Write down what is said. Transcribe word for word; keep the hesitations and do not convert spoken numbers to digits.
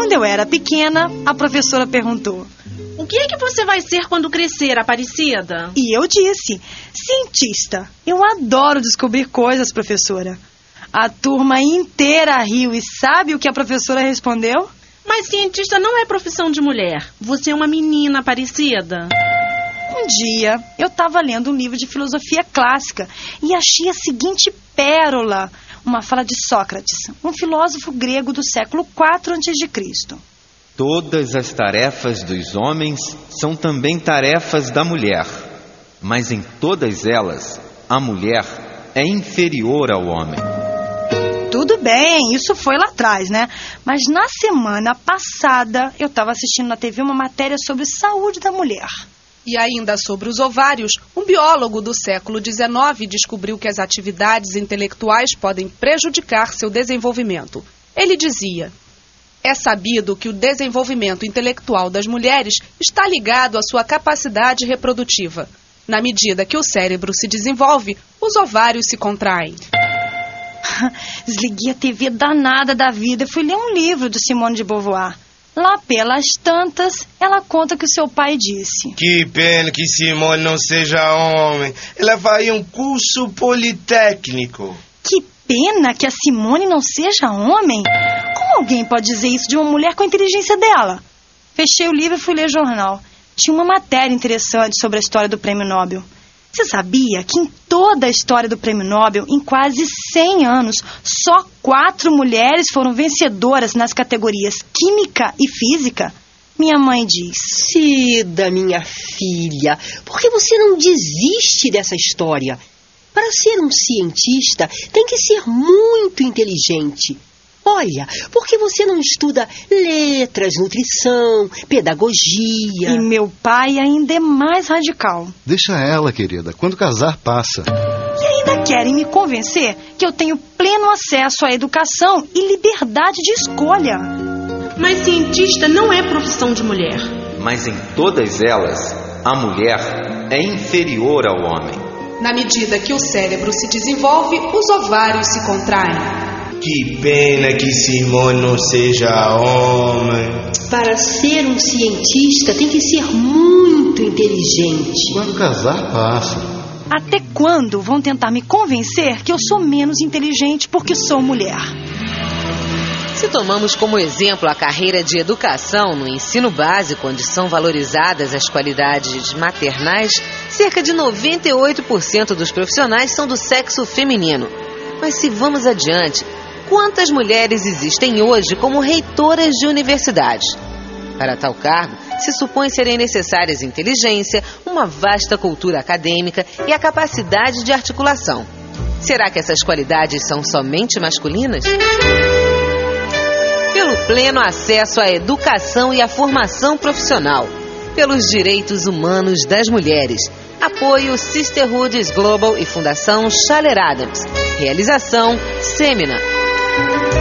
Quando eu era pequena, a professora perguntou: o que é que você vai ser quando crescer, Aparecida? E eu disse: cientista. Eu adoro descobrir coisas, professora. A turma inteira riu e sabe o que a professora respondeu? Mas cientista não é profissão de mulher. Você é uma menina, Aparecida. Um dia, eu estava lendo um livro de filosofia clássica e achei a seguinte pérola. Uma fala de Sócrates, um filósofo grego do século quatro antes de Cristo. Todas as tarefas dos homens são também tarefas da mulher, mas em todas elas, a mulher é inferior ao homem. Tudo bem, isso foi lá atrás, né? Mas na semana passada, eu estava assistindo na T V uma matéria sobre saúde da mulher. E ainda sobre os ovários, um biólogo do século dezenove descobriu que as atividades intelectuais podem prejudicar seu desenvolvimento. Ele dizia: é sabido que o desenvolvimento intelectual das mulheres está ligado à sua capacidade reprodutiva. Na medida que o cérebro se desenvolve, os ovários se contraem. Desliguei a T V danada da vida e fui ler um livro de Simone de Beauvoir. Lá pelas tantas, ela conta que o seu pai disse: que pena que Simone não seja homem. Ela vai um curso politécnico. Que pena que a Simone não seja homem? Como alguém pode dizer isso de uma mulher com a inteligência dela? Fechei o livro e fui ler jornal. Tinha uma matéria interessante sobre a história do Prêmio Nobel. Você sabia que em toda a história do Prêmio Nobel, em quase cem anos, só quatro mulheres foram vencedoras nas categorias Química e Física? Minha mãe diz: Cida, minha filha, por que você não desiste dessa história? Para ser um cientista, tem que ser muito inteligente. Olha, por que você não estuda letras, nutrição, pedagogia? E meu pai ainda é mais radical. Deixa ela, querida. Quando casar, passa. E ainda querem me convencer que eu tenho pleno acesso à educação e liberdade de escolha. Mas cientista não é profissão de mulher. Mas em todas elas, a mulher é inferior ao homem. Na medida que o cérebro se desenvolve, os ovários se contraem. Que pena que Simone não seja homem. Para ser um cientista, tem que ser muito inteligente. Quando casar, passa. Até quando vão tentar me convencer que eu sou menos inteligente porque sou mulher? Se tomamos como exemplo a carreira de educação no ensino básico, onde são valorizadas as qualidades maternais, cerca de noventa e oito por cento dos profissionais são do sexo feminino. Mas se vamos adiante, quantas mulheres existem hoje como reitoras de universidades? Para tal cargo, se supõe serem necessárias inteligência, uma vasta cultura acadêmica e a capacidade de articulação. Será que essas qualidades são somente masculinas? Pelo pleno acesso à educação e à formação profissional, pelos direitos humanos das mulheres. Apoio Sisterhoods Global e Fundação Schaller Adams. Realização Semina.